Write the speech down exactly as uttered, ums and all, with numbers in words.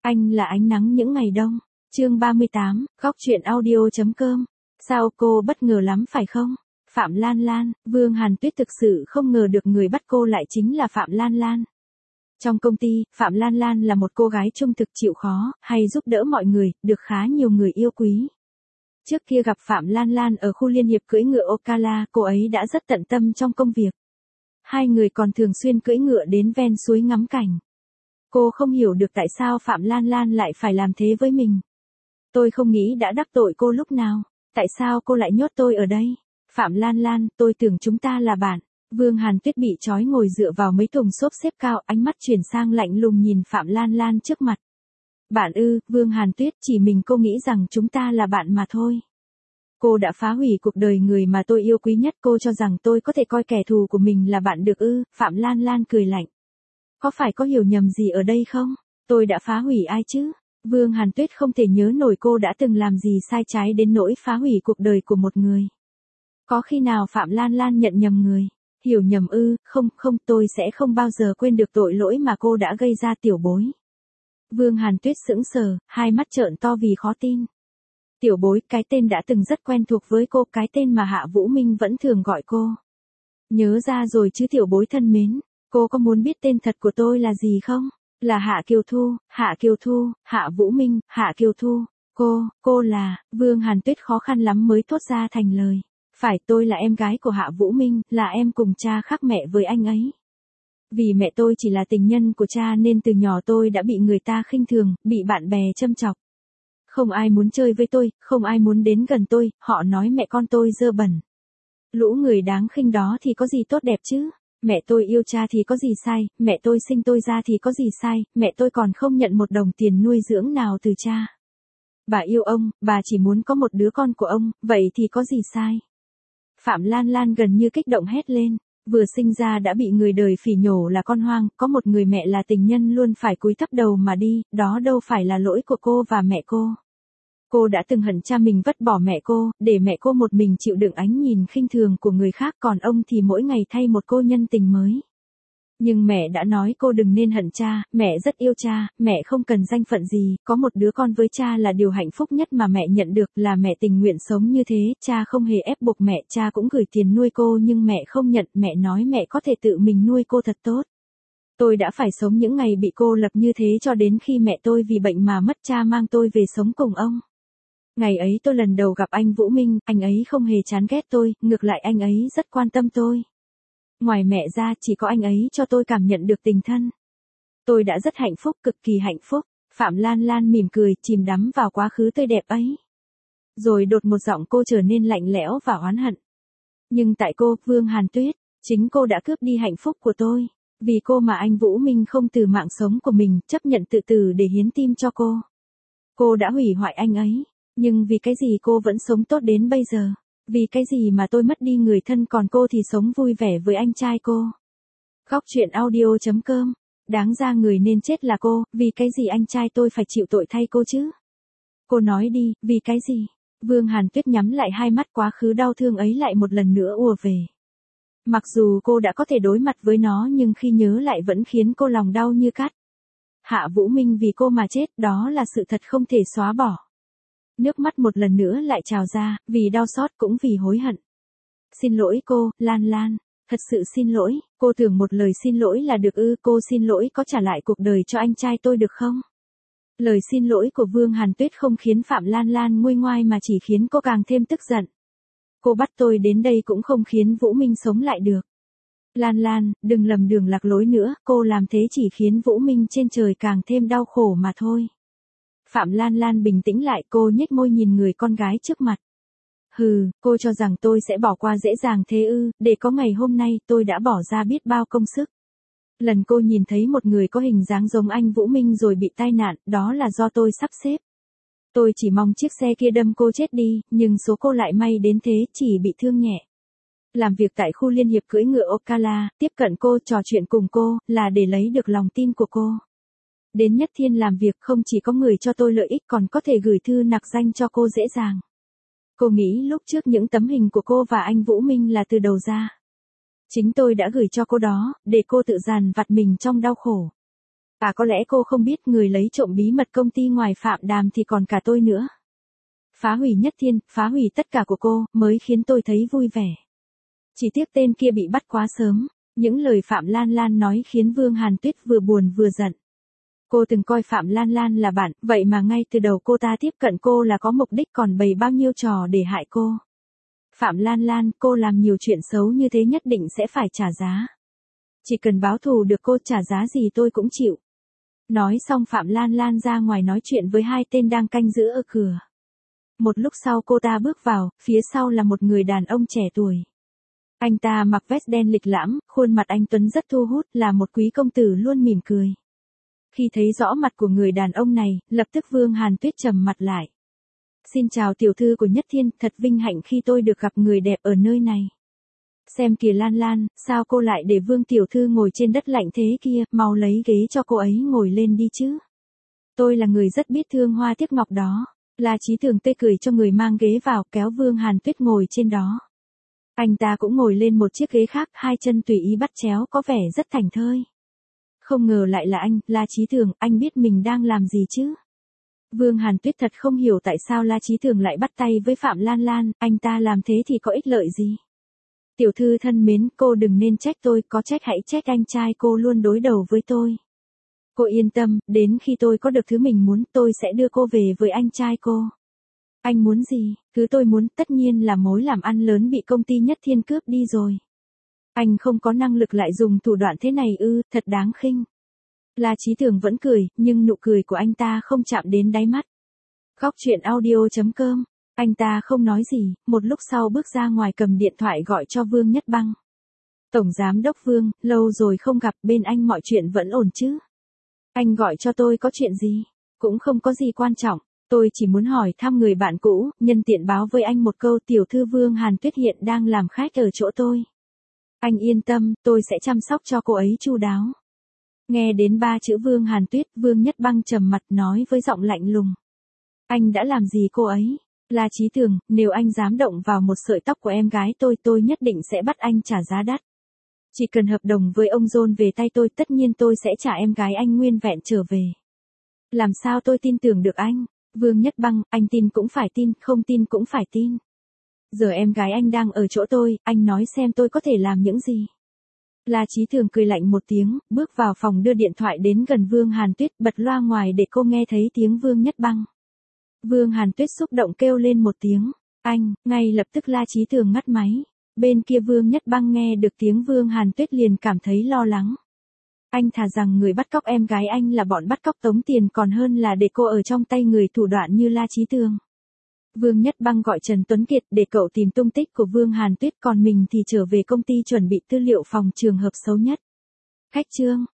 Anh là ánh nắng những ngày đông. Chương ba mươi tám, góc truyện audio.com. Sao cô bất ngờ lắm phải không? Phạm Lan Lan, Vương Hàn Tuyết thực sự không ngờ được người bắt cô lại chính là Phạm Lan Lan. Trong công ty, Phạm Lan Lan là một cô gái trung thực chịu khó, hay giúp đỡ mọi người, được khá nhiều người yêu quý. Trước kia gặp Phạm Lan Lan ở khu liên hiệp cưỡi ngựa Ocala, cô ấy đã rất tận tâm trong công việc. Hai người còn thường xuyên cưỡi ngựa đến ven suối ngắm cảnh. Cô không hiểu được tại sao Phạm Lan Lan lại phải làm thế với mình. Tôi không nghĩ đã đắc tội cô lúc nào, tại sao cô lại nhốt tôi ở đây? Phạm Lan Lan, tôi tưởng chúng ta là bạn. Vương Hàn Tuyết bị trói ngồi dựa vào mấy thùng xốp xếp cao, ánh mắt chuyển sang lạnh lùng nhìn Phạm Lan Lan trước mặt. Bạn ư? Vương Hàn Tuyết, chỉ mình cô nghĩ rằng chúng ta là bạn mà thôi. Cô đã phá hủy cuộc đời người mà tôi yêu quý nhất, cô cho rằng tôi có thể coi kẻ thù của mình là bạn được ư? Phạm Lan Lan cười lạnh. Có phải có hiểu nhầm gì ở đây không? Tôi đã phá hủy ai chứ? Vương Hàn Tuyết không thể nhớ nổi cô đã từng làm gì sai trái đến nỗi phá hủy cuộc đời của một người. Có khi nào Phạm Lan Lan nhận nhầm người? Hiểu nhầm ư? Không, không, tôi sẽ không bao giờ quên được tội lỗi mà cô đã gây ra, Tiểu Bối. Vương Hàn Tuyết sững sờ, hai mắt trợn to vì khó tin. Tiểu Bối, cái tên đã từng rất quen thuộc với cô, cái tên mà Hạ Vũ Minh vẫn thường gọi cô. Nhớ ra rồi chứ Tiểu Bối thân mến, cô có muốn biết tên thật của tôi là gì không? Là Hạ Kiều Thu, Hạ Kiều Thu, Hạ Vũ Minh, Hạ Kiều Thu. Cô, cô là, Vương Hàn Tuyết khó khăn lắm mới thốt ra thành lời. Phải, tôi là em gái của Hạ Vũ Minh, là em cùng cha khác mẹ với anh ấy. Vì mẹ tôi chỉ là tình nhân của cha nên từ nhỏ tôi đã bị người ta khinh thường, bị bạn bè châm chọc. Không ai muốn chơi với tôi, không ai muốn đến gần tôi, họ nói mẹ con tôi dơ bẩn. Lũ người đáng khinh đó thì có gì tốt đẹp chứ? Mẹ tôi yêu cha thì có gì sai, mẹ tôi sinh tôi ra thì có gì sai, mẹ tôi còn không nhận một đồng tiền nuôi dưỡng nào từ cha. Bà yêu ông, bà chỉ muốn có một đứa con của ông, vậy thì có gì sai? Phạm Lan Lan gần như kích động hét lên, vừa sinh ra đã bị người đời phỉ nhổ là con hoang, có một người mẹ là tình nhân luôn phải cúi thấp đầu mà đi, đó đâu phải là lỗi của cô và mẹ cô. Cô đã từng hận cha mình vứt bỏ mẹ cô, để mẹ cô một mình chịu đựng ánh nhìn khinh thường của người khác, còn ông thì mỗi ngày thay một cô nhân tình mới. Nhưng mẹ đã nói cô đừng nên hận cha, mẹ rất yêu cha, mẹ không cần danh phận gì, có một đứa con với cha là điều hạnh phúc nhất mà mẹ nhận được, là mẹ tình nguyện sống như thế, cha không hề ép buộc mẹ, cha cũng gửi tiền nuôi cô nhưng mẹ không nhận, mẹ nói mẹ có thể tự mình nuôi cô thật tốt. Tôi đã phải sống những ngày bị cô lập như thế cho đến khi mẹ tôi vì bệnh mà mất cha mang tôi về sống cùng ông. Ngày ấy tôi lần đầu gặp anh Vũ Minh, anh ấy không hề chán ghét tôi, ngược lại anh ấy rất quan tâm tôi. Ngoài mẹ ra chỉ có anh ấy cho tôi cảm nhận được tình thân. Tôi đã rất hạnh phúc, cực kỳ hạnh phúc. Phạm Lan Lan mỉm cười, chìm đắm vào quá khứ tươi đẹp ấy. Rồi đột một giọng cô trở nên lạnh lẽo và oán hận. Nhưng tại cô, Vương Hàn Tuyết, chính cô đã cướp đi hạnh phúc của tôi. Vì cô mà anh Vũ Minh không từ mạng sống của mình, chấp nhận tự tử để hiến tim cho cô. Cô đã hủy hoại anh ấy. Nhưng vì cái gì cô vẫn sống tốt đến bây giờ? Vì cái gì mà tôi mất đi người thân còn cô thì sống vui vẻ với anh trai cô? Góc truyện audio.com. Đáng ra người nên chết là cô, vì cái gì anh trai tôi phải chịu tội thay cô chứ? Cô nói đi, vì cái gì? Vương Hàn Tuyết nhắm lại hai mắt, quá khứ đau thương ấy lại một lần nữa ùa về. Mặc dù cô đã có thể đối mặt với nó nhưng khi nhớ lại vẫn khiến cô lòng đau như cắt. Hạ Vũ Minh vì cô mà chết, đó là sự thật không thể xóa bỏ. Nước mắt một lần nữa lại trào ra, vì đau xót cũng vì hối hận. Xin lỗi cô, Lan Lan. Thật sự xin lỗi, cô tưởng một lời xin lỗi là được ư? Cô xin lỗi có trả lại cuộc đời cho anh trai tôi được không? Lời xin lỗi của Vương Hàn Tuyết không khiến Phạm Lan Lan nguôi ngoai mà chỉ khiến cô càng thêm tức giận. Cô bắt tôi đến đây cũng không khiến Vũ Minh sống lại được. Lan Lan, đừng lầm đường lạc lối nữa, cô làm thế chỉ khiến Vũ Minh trên trời càng thêm đau khổ mà thôi. Phạm Lan Lan bình tĩnh lại, cô nhếch môi nhìn người con gái trước mặt. Hừ, cô cho rằng tôi sẽ bỏ qua dễ dàng thế ư? Để có ngày hôm nay tôi đã bỏ ra biết bao công sức. Lần cô nhìn thấy một người có hình dáng giống anh Vũ Minh rồi bị tai nạn, đó là do tôi sắp xếp. Tôi chỉ mong chiếc xe kia đâm cô chết đi, nhưng số cô lại may đến thế, chỉ bị thương nhẹ. Làm việc tại khu liên hiệp cưỡi ngựa Ocala, tiếp cận cô, trò chuyện cùng cô, là để lấy được lòng tin của cô. Đến Nhất Thiên làm việc không chỉ có người cho tôi lợi ích còn có thể gửi thư nặc danh cho cô dễ dàng. Cô nghĩ lúc trước những tấm hình của cô và anh Vũ Minh là từ đầu ra. Chính tôi đã gửi cho cô đó, để cô tự dằn vặt mình trong đau khổ. À có lẽ cô không biết người lấy trộm bí mật công ty ngoài Phạm Đàm thì còn cả tôi nữa. Phá hủy Nhất Thiên, phá hủy tất cả của cô, mới khiến tôi thấy vui vẻ. Chỉ tiếc tên kia bị bắt quá sớm. Những lời Phạm Lan Lan nói khiến Vương Hàn Tuyết vừa buồn vừa giận. Cô từng coi Phạm Lan Lan là bạn, vậy mà ngay từ đầu cô ta tiếp cận cô là có mục đích còn bày bao nhiêu trò để hại cô. Phạm Lan Lan, cô làm nhiều chuyện xấu như thế nhất định sẽ phải trả giá. Chỉ cần báo thù được cô, trả giá gì tôi cũng chịu. Nói xong Phạm Lan Lan ra ngoài nói chuyện với hai tên đang canh giữ ở cửa. Một lúc sau cô ta bước vào, phía sau là một người đàn ông trẻ tuổi. Anh ta mặc vest đen lịch lãm, khuôn mặt anh tuấn rất thu hút, là một quý công tử luôn mỉm cười. Khi thấy rõ mặt của người đàn ông này, lập tức Vương Hàn Tuyết trầm mặt lại. Xin chào tiểu thư của Nhất Thiên, thật vinh hạnh khi tôi được gặp người đẹp ở nơi này. Xem kìa Lan Lan, sao cô lại để Vương tiểu thư ngồi trên đất lạnh thế kia, mau lấy ghế cho cô ấy ngồi lên đi chứ. Tôi là người rất biết thương hoa tiếc ngọc đó. La Chí Thường tươi cười cho người mang ghế vào, kéo Vương Hàn Tuyết ngồi trên đó. Anh ta cũng ngồi lên một chiếc ghế khác, hai chân tùy ý bắt chéo có vẻ rất thảnh thơi. Không ngờ lại là anh, La Chí Thường, anh biết mình đang làm gì chứ? Vương Hàn Tuyết thật không hiểu tại sao La Chí Thường lại bắt tay với Phạm Lan Lan, anh ta làm thế thì có ích lợi gì? Tiểu thư thân mến, cô đừng nên trách tôi, có trách hãy trách anh trai cô luôn đối đầu với tôi. Cô yên tâm, đến khi tôi có được thứ mình muốn, tôi sẽ đưa cô về với anh trai cô. Anh muốn gì? Thứ tôi muốn tất nhiên là mối làm ăn lớn bị công ty Nhất Thiên cướp đi rồi. Anh không có năng lực lại dùng thủ đoạn thế này ư, thật đáng khinh. La Chí Thường vẫn cười, nhưng nụ cười của anh ta không chạm đến đáy mắt. Góc truyện audio chấm com, anh ta không nói gì, một lúc sau bước ra ngoài cầm điện thoại gọi cho Vương Nhất Băng. Tổng Giám đốc Vương, lâu rồi không gặp, bên anh mọi chuyện vẫn ổn chứ? Anh gọi cho tôi có chuyện gì? Cũng không có gì quan trọng. Tôi chỉ muốn hỏi thăm người bạn cũ, nhân tiện báo với anh một câu, tiểu thư Vương Hàn Tuyết hiện đang làm khách ở chỗ tôi. Anh yên tâm, tôi sẽ chăm sóc cho cô ấy chu đáo. Nghe đến ba chữ Vương Hàn Tuyết, Vương Nhất Băng trầm mặt nói với giọng lạnh lùng. Anh đã làm gì cô ấy? La Chí Thường, nếu anh dám động vào một sợi tóc của em gái tôi, tôi nhất định sẽ bắt anh trả giá đắt. Chỉ cần hợp đồng với ông John về tay tôi, tất nhiên tôi sẽ trả em gái anh nguyên vẹn trở về. Làm sao tôi tin tưởng được anh? Vương Nhất Băng, anh tin cũng phải tin, không tin cũng phải tin. Giờ em gái anh đang ở chỗ tôi, anh nói xem tôi có thể làm những gì. La Chí Thường cười lạnh một tiếng, bước vào phòng đưa điện thoại đến gần Vương Hàn Tuyết, bật loa ngoài để cô nghe thấy tiếng Vương Nhất Băng. Vương Hàn Tuyết xúc động kêu lên một tiếng. Anh, ngay lập tức La Chí Thường ngắt máy. Bên kia Vương Nhất Băng nghe được tiếng Vương Hàn Tuyết liền cảm thấy lo lắng. Anh thà rằng người bắt cóc em gái anh là bọn bắt cóc tống tiền còn hơn là để cô ở trong tay người thủ đoạn như La Chí Thường. Vương Nhất Băng gọi Trần Tuấn Kiệt để cậu tìm tung tích của Vương Hàn Tuyết, còn mình thì trở về công ty chuẩn bị tư liệu phòng trường hợp xấu nhất. Khách Trương,